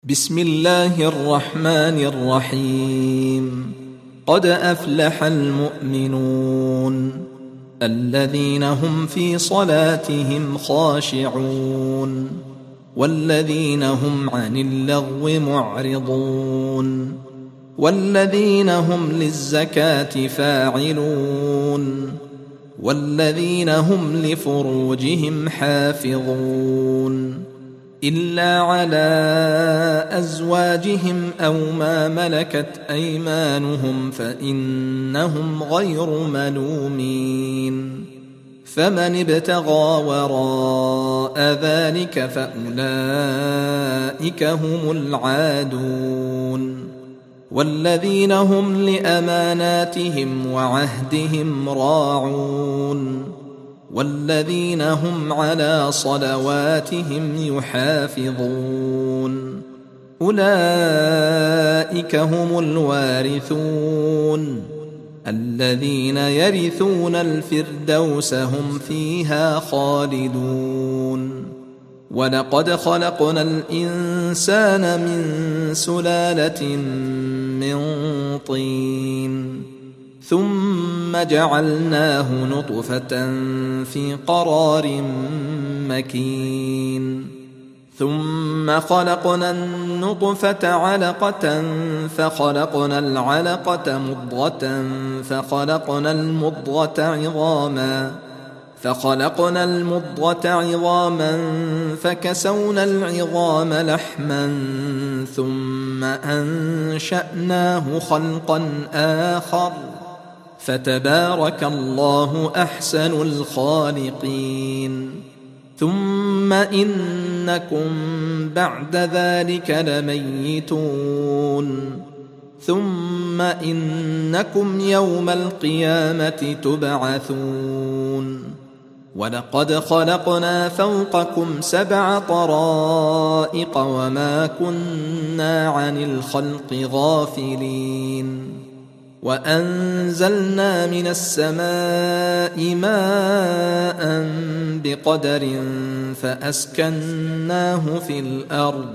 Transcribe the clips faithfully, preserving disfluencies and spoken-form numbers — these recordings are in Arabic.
بسم الله الرحمن الرحيم. قد أفلح المؤمنون الذين هم في صلاتهم خاشعون والذين هم عن اللغو معرضون والذين هم للزكاة فاعلون والذين هم لفروجهم حافظون إلا على أزواجهم أو ما ملكت أيمانهم فإنهم غير ملومين. فمن ابتغى وراء ذلك فأولئك هم العادون والذين هم لأماناتهم وعهدهم راعون والذين هم على صلواتهم يحافظون. أولئك هم الوارثون الذين يرثون الفردوس هم فيها خالدون. ولقد خلقنا الإنسان من سلالة من طين ثم جعلناه نطفة في قرار مكين ثم خلقنا النطفة علقة فخلقنا العلقة مضغة فخلقنا المضغة عظاما فخلقنا المضغة عظاما فكسونا العظام لحما ثم أنشأناه خلقا آخر فتبارك الله أحسن الخالقين. ثم إنكم بعد ذلك لميتون ثم إنكم يوم القيامة تبعثون. ولقد خلقنا فوقكم سبع طرائق وما كنا عن الخلق غافلين. وأنزلنا من السماء ماء بقدر فأسكناه في الأرض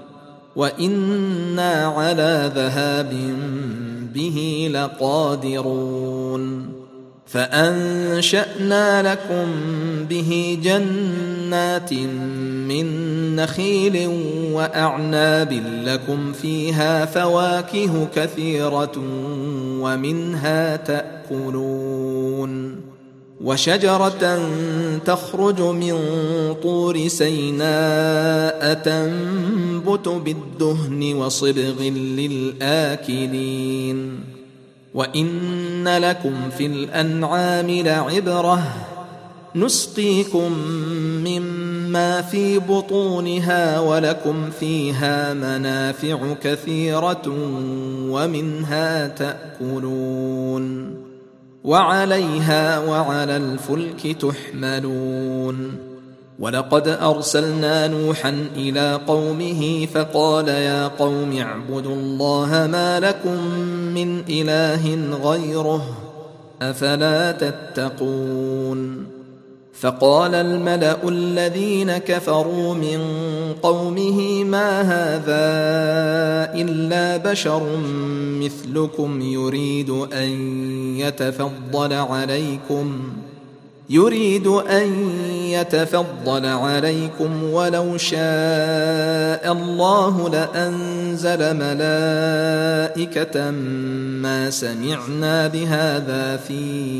وإنا على ذهاب به لقادرون. فأنشأنا لكم به جنات من نخيل وأعناب لكم فيها فواكه كثيرة ومنها تأكلون. وشجرة تخرج من طور سيناء تنبت بالدهن وصبغ للآكلين. وإن لكم في الأنعام لعبرة نسقيكم مما في بطونها ولكم فيها منافع كثيرة ومنها تأكلون وعليها وعلى الفلك تحملون. ولقد أرسلنا نوحا إلى قومه فقال يا قوم اعبدوا الله ما لكم من إله غيره أفلا تتقون. فقال الملأ الذين كفروا من قومه ما هذا إلا بشر مثلكم يريد أن يتفضل عليكم يريد أن يتفضل عليكم ولو شاء الله لأنزل ملائكة ما سمعنا بهذا في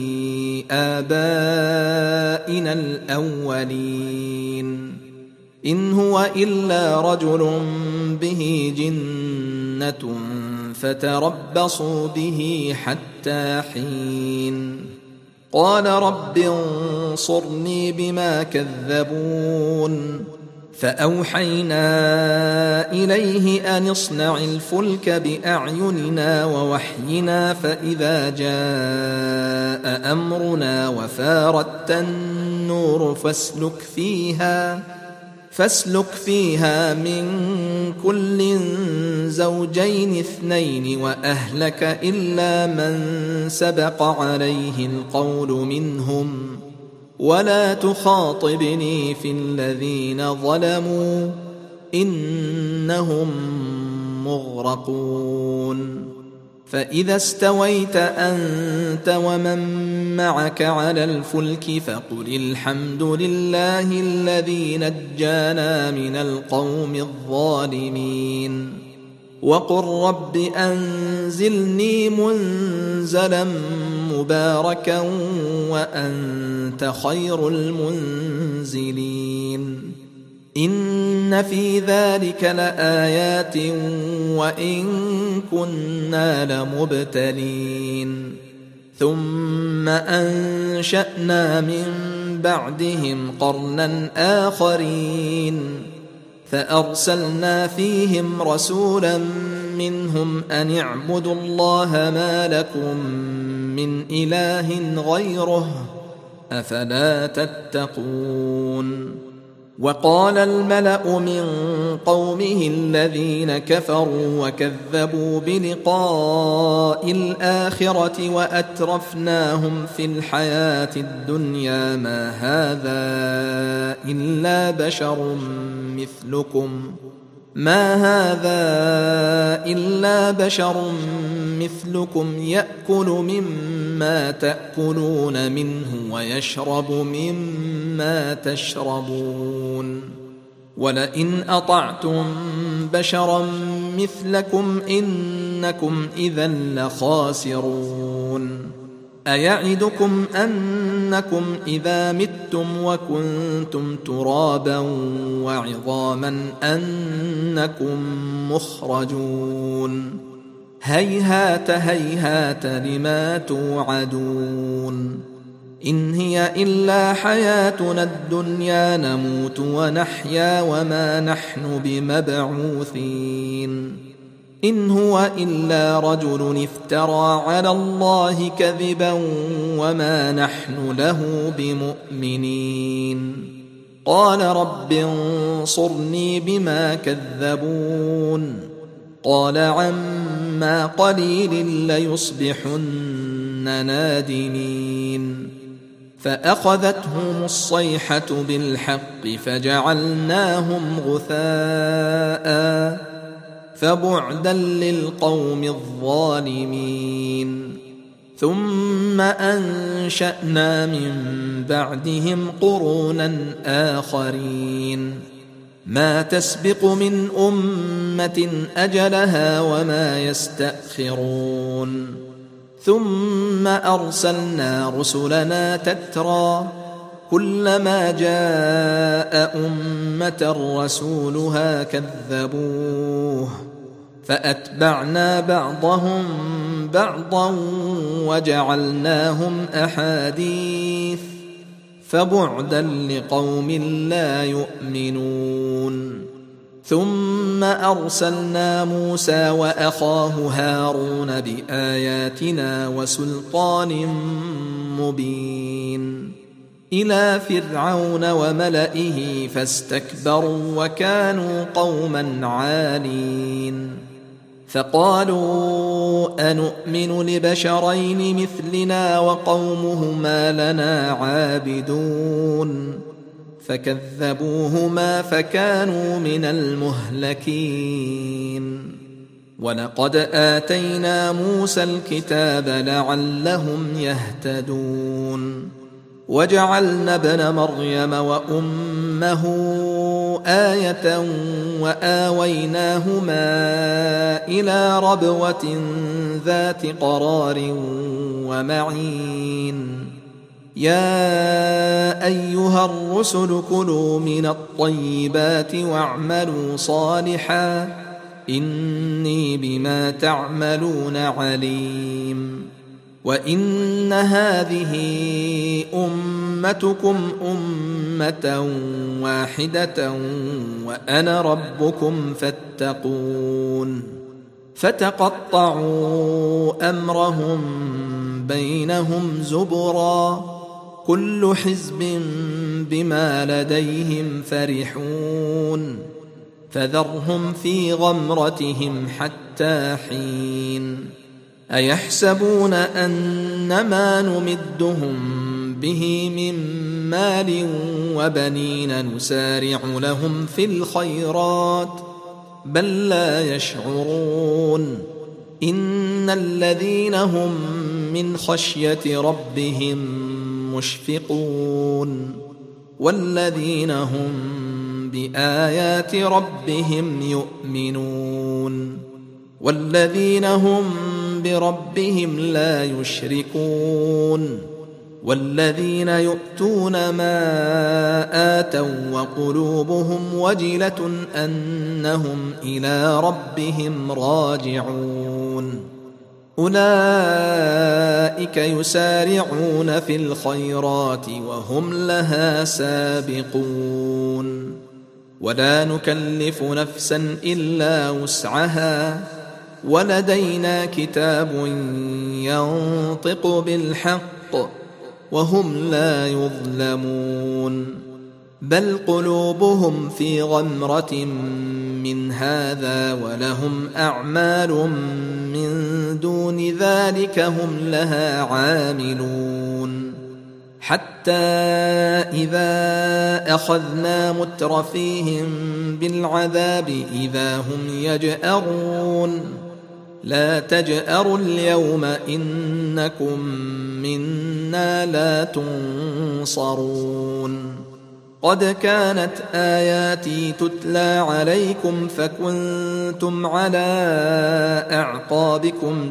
آبائنا الأولين إن هو إلا رجل به جنة فتربصوا به حتى حين. قال رب انصرني بما كذبون. فأوحينا إليه أن اصنع الفلك بأعيننا ووحينا فإذا جاء أمرنا وفارت النور فاسلك فيها فاسلك فيها من كل زوجين اثنين وأهلك إلا من سبق عليه القول منهم ولا تخاطبني في الذين ظلموا إنهم مغرقون فإذا استويت أنت ومن معك على الفلك فقل الحمد لله الذي نجانا من القوم الظالمين وقل رب أنزلني منزلا مباركا وأنت خير المنزلين إن في ذلك لآيات وإن كنا لمبتلين ثم أنشأنا من بعدهم قرنا آخرين فأرسلنا فيهم رسولا منهم أن اعبدوا الله ما لكم من إله غيره أفلا تتقون وقال الملأ من قومه الذين كفروا وكذبوا بلقاء الآخرة وأترفناهم في الحياة الدنيا ما هذا إلا بشر مثلكم ما هذا إلا بشر مثلكم يأكل مما تأكلون منه ويشرب مما تشربون ولئن أطعتم بشرا مثلكم إنكم إذا لخاسرون أيعدكم أنكم إذا متم وكنتم ترابا وعظاما أنكم مخرجون هيهات هيهات لما توعدون إن هي إلا حياتنا الدنيا نموت ونحيا وما نحن بمبعوثين إن هو إلا رجل افترى على الله كذبا وما نحن له بمؤمنين قال رب انصرني بما كذبون قال عما قليل ليصبحن نادمين فأخذتهم الصيحة بالحق فجعلناهم غثاء فبعدا للقوم الظالمين ثم أنشأنا من بعدهم قرونا آخرين ما تسبق من أمة أجلها وما يستأخرون ثم أرسلنا رسلنا تترى كلما جاء أمة رسولها كذبوه فأتبعنا بعضهم بعضا وجعلناهم أحاديث فبعدا لقوم لا يؤمنون ثم أرسلنا موسى وأخاه هارون بآياتنا وسلطان مبين إلى فرعون وملئه فاستكبروا وكانوا قوما عالين فقالوا أنؤمن لبشرين مثلنا وقومهما لنا عابدون فكذبوهما فكانوا من المهلكين ولقد آتينا موسى الكتاب لعلهم يهتدون وجعلنا ابن مريم وأمه آية وآويناهما إلى ربوة ذات قرار ومعين يا أيها الرسل كلوا من الطيبات واعملوا صالحا إني بما تعملون عليم وإن هذه أمتكم أمة واحدة وأنا ربكم فاتقون فتقطعوا أمرهم بينهم زبرا كل حزب بما لديهم فرحون فذرهم في غمرتهم حتى حين أيحسبون أن ما نمدهم به من مال وبنين نسارع لهم في الخيرات بل لا يشعرون إن الذين هم من خشية ربهم مشفقون والذين هم بآيات ربهم يؤمنون والذين هم بربهم لا يشركون والذين يؤتون ما آتوا وقلوبهم وجلة أنهم إلى ربهم راجعون أولئك يسارعون في الخيرات وهم لها سابقون ولا نكلف نفسا إلا وسعها ولدينا كتاب ينطق بالحق وهم لا يظلمون بل قلوبهم في غمرة من هذا ولهم أعمال من دون ذلك هم لها عاملون حتى إذا أخذنا مترفيهم بالعذاب إذا هم يجأرون لا تجأروا اليوم إنكم منا لا تنصرون قد كانت آياتي تتلى عليكم فكنتم على أعقابكم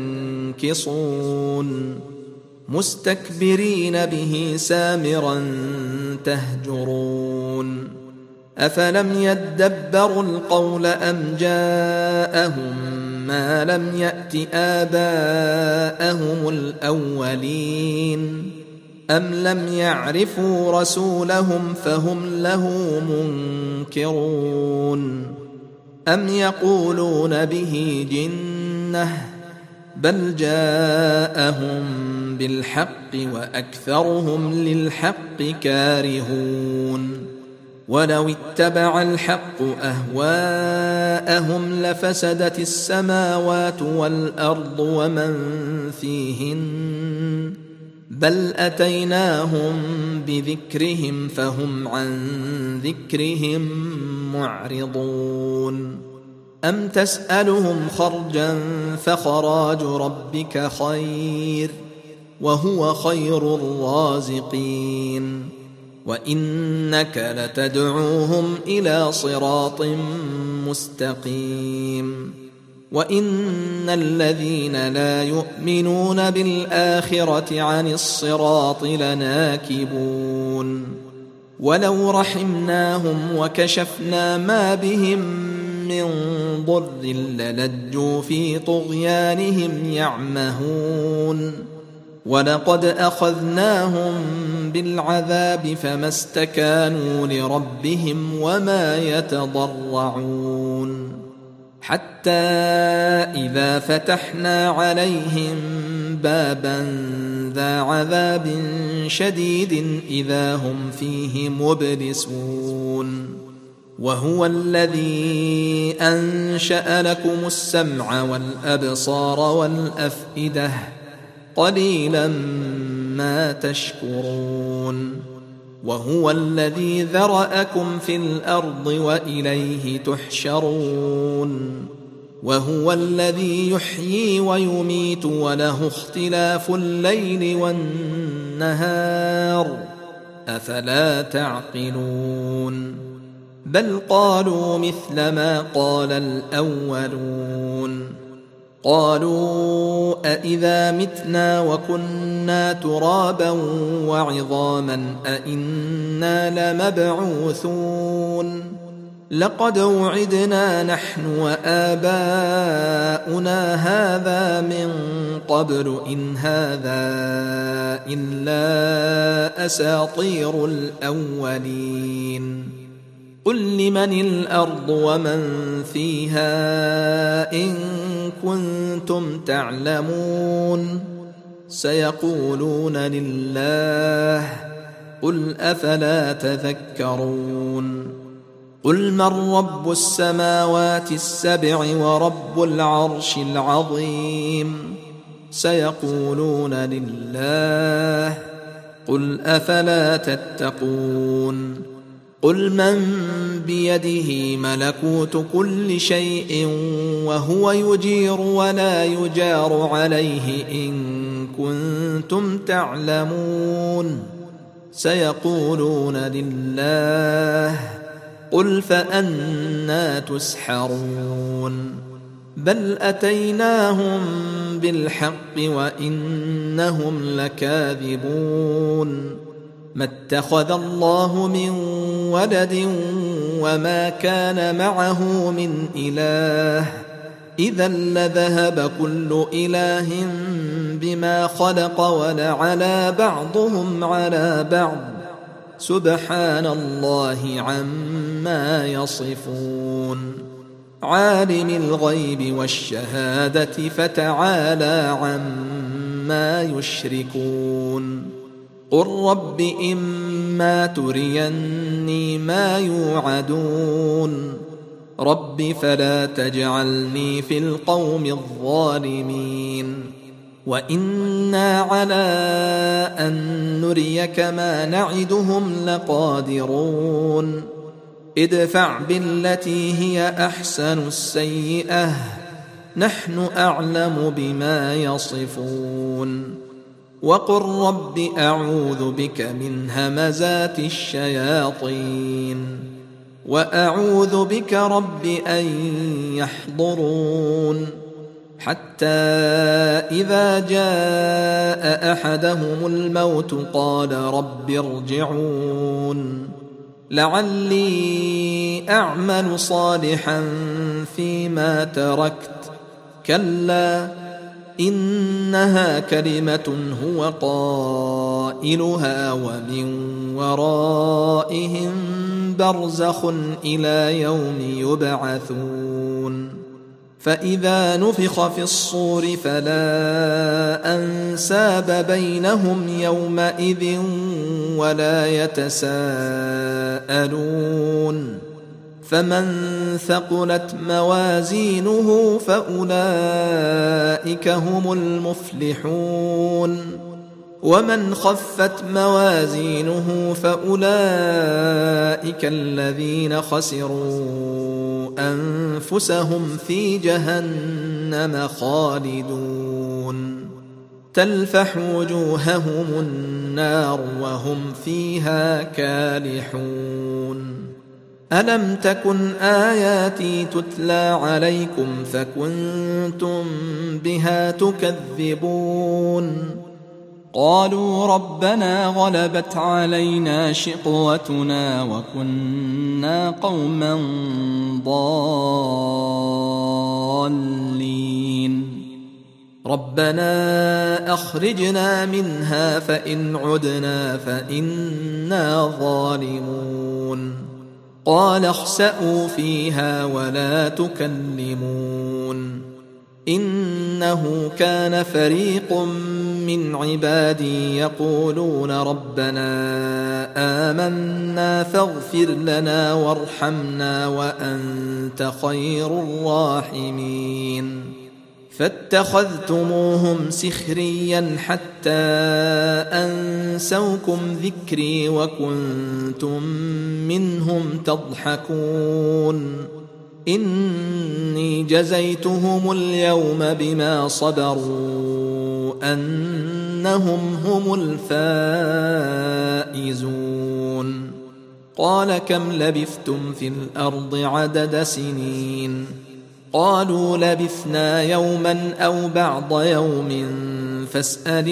تنكصون مستكبرين به سامرا تهجرون أفلم يدبروا القول أم جاءهم ما لم يأت آباءهم الأولين أم لم يعرفوا رسولهم فهم له منكرون أم يقولون به جنة بل جاءهم بالحق وأكثرهم للحق كارهون ولو اتبع الحق أهواءهم لفسدت السماوات والأرض ومن فيهن بل أتيناهم بذكرهم فهم عن ذكرهم معرضون أم تسألهم خرجا فخراج ربك خير وهو خير الرازقين وإنك لتدعوهم إلى صراط مستقيم وإن الذين لا يؤمنون بالآخرة عن الصراط لناكبون ولو رحمناهم وكشفنا ما بهم من ضر للجوا في طغيانهم يعمهون ولقد أخذناهم بالعذاب فما استكانوا لربهم وما يتضرعون حتى إذا فتحنا عليهم بابا ذا عذاب شديد إذا هم فيه مبلسون وهو الذي أنشأ لكم السمع والأبصار والأفئدة قليلا ما تشكرون وهو الذي ذرأكم في الأرض وإليه تحشرون وهو الذي يحيي ويميت وله اختلاف الليل والنهار أفلا تعقلون بل قالوا مثل ما قال الأولون قالوا أإذا متنا وكنا ترابا وعظاما أإنا لمبعوثون لقد وعدنا نحن وآباؤنا هذا من قبل إن هذا إلا أساطير الأولين قل لمن الأرض ومن فيها إن كنتم تعلمون سيقولون لله قل أفلا تذكرون قل من رب السماوات السبع ورب العرش العظيم سيقولون لله قل أفلا تتقون قل من بيده ملكوت كل شيء وهو يجير ولا يجار عليه إن كنتم تعلمون سيقولون لله قل فأنى تسحرون بل أتيناهم بالحق وإنهم لكاذبون ما اتخذ الله من ولد وما كان معه من إله إذا لذهب كل إله بما خلق ولعلى بعضهم على بعض سبحان الله عما يصفون عالم الغيب والشهادة فتعالى عما يشركون قل رب إما تريني ما يوعدون رب فلا تجعلني في القوم الظالمين وإنا على أن نريك ما نعدهم لقادرون ادفع بالتي هي أحسن السيئة نحن أعلم بما يصفون وقل رب أعوذ بك من همزات الشياطين وأعوذ بك رب أن يحضرون حتى إذا جاء أحدهم الموت قال رب ارجعون لعلي أعمل صالحا فيما تركت كلا إنها كلمة هو قائلها ومن ورائهم برزخ إلى يوم يبعثون فإذا نفخ في الصور فلا أنساب بينهم يومئذ ولا يتساءلون فمن ثقلت موازينه فأولئك هم المفلحون ومن خفت موازينه فأولئك الذين خسروا أنفسهم في جهنم خالدون تلفح وجوههم النار وهم فيها كالحون ألم تكن آياتي تتلى عليكم فكنتم بها تكذبون قالوا ربنا غلبت علينا شقوتنا وكنا قوما ضالين ربنا أخرجنا منها فإن عدنا فإنا ظالمون قال اخسئوا فيها ولا تكلمون إنه كان فريق من عبادي يقولون ربنا آمنا فاغفر لنا وارحمنا وأنت خير الراحمين فاتخذتموهم سخريا حتى أنسوكم ذكري وكنتم منهم تضحكون إني جزيتهم اليوم بما صبروا أنهم هم الفائزون قال كم لبثتم في الأرض عدد سنين قالوا لبثنا يوما أو بعض يوم فاسأل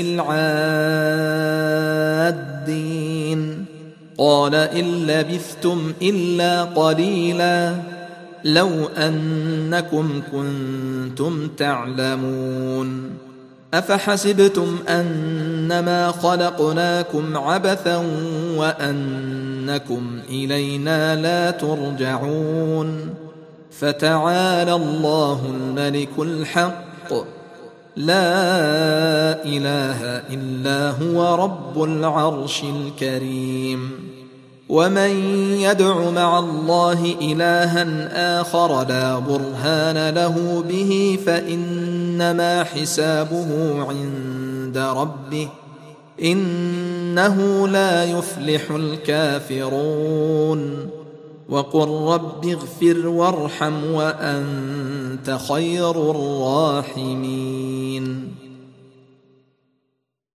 العادين قال إن لبثتم إلا قليلا لو أنكم كنتم تعلمون أفحسبتم أنما خلقناكم عبثا وأنكم إلينا لا ترجعون فتعالى الله الملك الحق لا إله إلا هو رب العرش الكريم ومن يدع مع الله إلها آخر لا برهان له به فإنما حسابه عند ربه إن إنه لا يفلح الكافرون وقل رب اغفر وارحم وأنت خير الراحمين